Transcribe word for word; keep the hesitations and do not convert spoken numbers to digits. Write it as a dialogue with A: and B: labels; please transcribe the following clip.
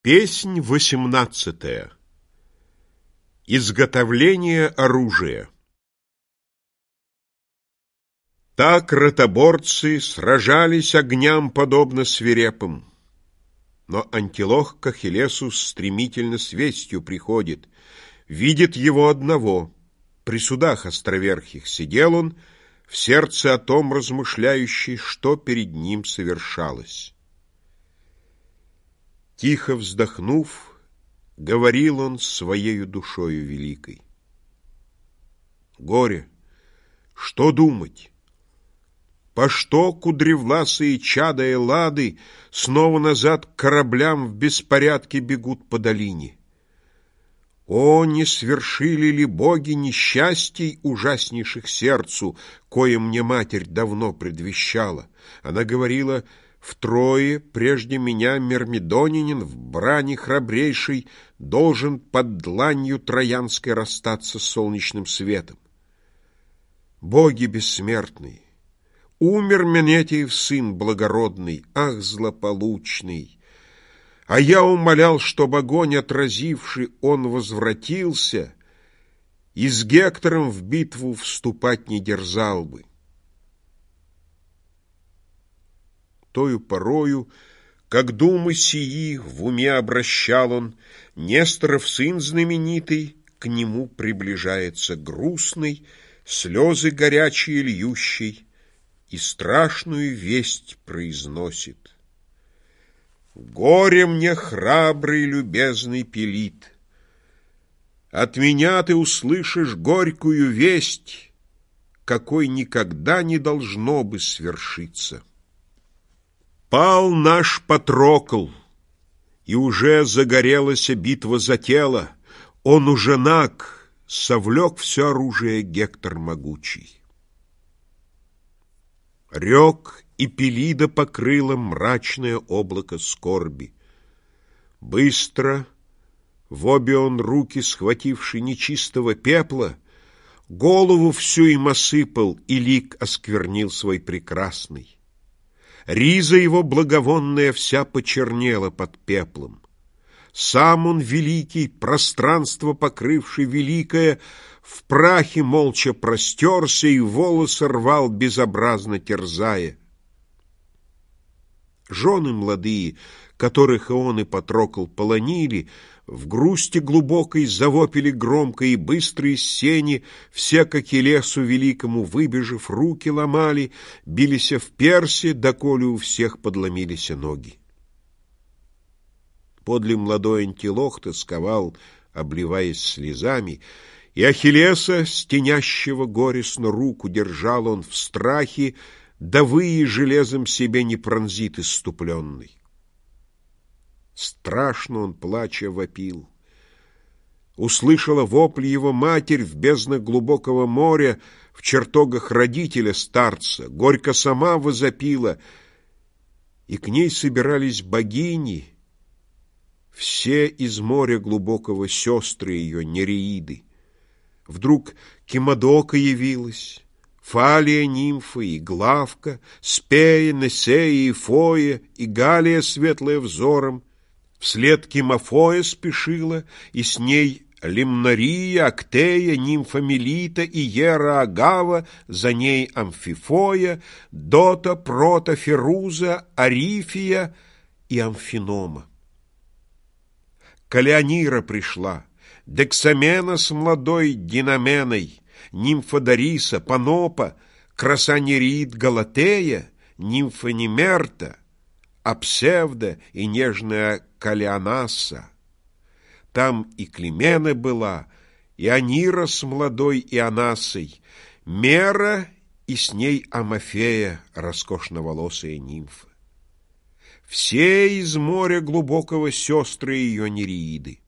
A: Песнь восемнадцатая. Изготовление оружия. Так ротоборцы сражались огням подобно свирепым. Но Антилох к Ахиллесу стремительно с вестью приходит. Видит его одного. При судах островерхих сидел он, в сердце о том размышляющий, что перед ним совершалось. Тихо вздохнув, говорил он своею душою великой. Горе, что думать? По что кудревласые чада Эллады снова назад к кораблям в беспорядке бегут по долине? О, не свершили ли боги несчастий ужаснейших сердцу, кое мне матерь давно предвещала? Она говорила: втрое прежде меня мирмидонянин в брани храбрейший должен под дланью троянской расстаться с солнечным светом. Боги бессмертные, умер Менетиев сын благородный, ах, злополучный! А я умолял, чтоб огонь отразивший, он возвратился и с Гектором в битву вступать не дерзал бы. Тою порою, как думы сии в уме обращал он, Несторов сын знаменитый к нему приближается грустный, слезы горячие льющий, и страшную весть произносит. Горе мне, храбрый, любезный Пелит! От меня ты услышишь горькую весть, какой никогда не должно бы свершиться. Пал наш Патрокл, и уже загорелась битва за тело. Он уже наг, совлек все оружие Гектор могучий. Рек, и Пелида покрыло мрачное облако скорби. Быстро, в обе он руки схвативший нечистого пепла, голову всю им осыпал, и лик осквернил свой прекрасный. Риза его благовонная вся почернела под пеплом. Сам он великий, пространство покрывший великое, в прахе молча простерся и волосы рвал, безобразно терзая. Жены молодые, которых Ион и Патрокл полонили, в грусти глубокой завопили громко, и быстро из сени все к Ахиллесу великому выбежав, руки ломали, билися в персе, доколе у всех подломились ноги. Подле молодой Антилох тосковал, обливаясь слезами, и Ахиллеса, стенящего горестно руку, держал он в страхе, да выи железом себе не пронзит исступленный. Страшно он, плача, вопил. Услышала вопль его матерь в безднах глубокого моря, в чертогах родителя старца, горько сама возопила, и к ней собирались богини, все из моря глубокого сестры ее, нереиды. Вдруг Кимодока явилась, Фалия нимфа и Главка, Спея, Несея и Фоя, и Галия светлая взором. Вслед Кимофоя спешила, и с ней Лимнария, Актея, нимфа Мелита и Ера Агава, за ней Амфифоя, Дота, Прота, Феруза, Арифия и Амфинома. Калеонира пришла, Дексамена с молодой Динаменой, нимфа Дариса, Панопа, краса Нереид Галатея, нимфа Немерта, Апсевда и нежная Калианасса. Там и Климена была, и Анира с молодой Ионассой, Мера и с ней Амофея, роскошноволосая нимфа. Все из моря глубокого сестры ее нереиды.